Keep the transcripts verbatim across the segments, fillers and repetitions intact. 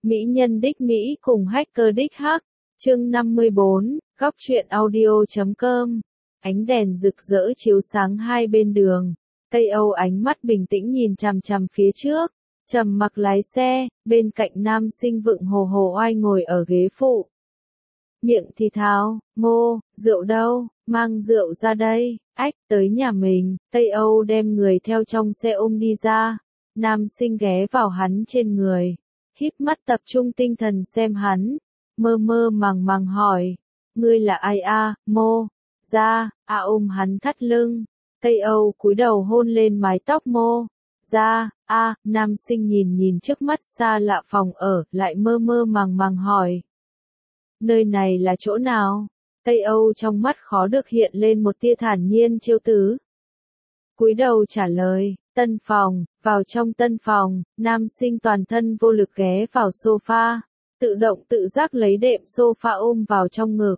Mỹ nhân đích Mỹ cùng hacker đích hack, chương năm mươi bốn, góc truyện audio chấm com. Ánh đèn rực rỡ chiếu sáng hai bên đường. Tây Âu ánh mắt bình tĩnh nhìn chằm chằm phía trước, trầm mặc lái xe, bên cạnh nam sinh vựng hồ hồ oai ngồi ở ghế phụ. Miệng thì thào, Mô, rượu đâu, mang rượu ra đây, ách, tới nhà mình. Tây Âu đem người theo trong xe ôm đi ra, nam sinh ghé vào hắn trên người, híp mắt tập trung tinh thần xem hắn, mơ mơ màng màng hỏi, ngươi là ai a? Mô, ra, a ôm hắn thắt lưng. Tây Âu cúi đầu hôn lên mái tóc Mô, ra, a, nam sinh nhìn nhìn trước mắt xa lạ phòng ở, lại mơ mơ màng màng hỏi. Nơi này là chỗ nào? Tây Âu trong mắt khó được hiện lên một tia thản nhiên trêu tứ. Cúi đầu trả lời, tân phòng. Vào trong tân phòng, nam sinh toàn thân vô lực ghé vào sofa, tự động tự giác lấy đệm sofa ôm vào trong ngực.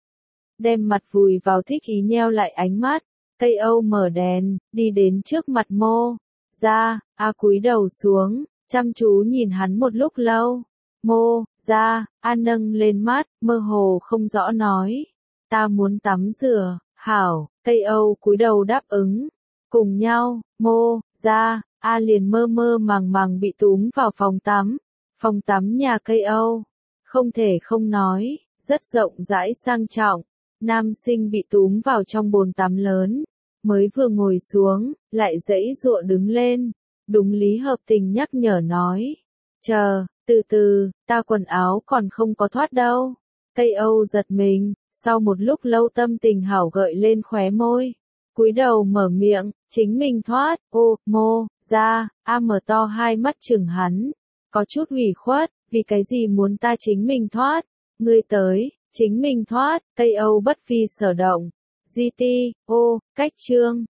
Đem mặt vùi vào thích ý nheo lại ánh mắt, Tây Âu mở đèn, đi đến trước mặt Mô, ra, a cúi đầu xuống, chăm chú nhìn hắn một lúc lâu. Mô, ra, a nâng lên mắt, mơ hồ không rõ nói, ta muốn tắm rửa, hảo. Tây Âu cúi đầu đáp ứng, cùng nhau. Mô, ra, a liền mơ mơ màng màng bị túm vào phòng tắm, phòng tắm nhà Tây Âu, không thể không nói, rất rộng rãi sang trọng. Nam sinh bị túm vào trong bồn tắm lớn, mới vừa ngồi xuống, lại giãy giụa đứng lên, đúng lý hợp tình nhắc nhở nói, chờ, từ từ, ta quần áo còn không có thoát đâu. Tây Âu giật mình, sau một lúc lâu tâm tình hảo gợi lên khóe môi, cúi đầu mở miệng, chính mình thoát. Ô, Mô, ra, a mở to hai mắt chừng hắn, có chút ủy khuất, vì cái gì muốn ta chính mình thoát, ngươi tới, chính mình thoát. Tây Âu bất phi sở động, gi ti, ô, cách chương.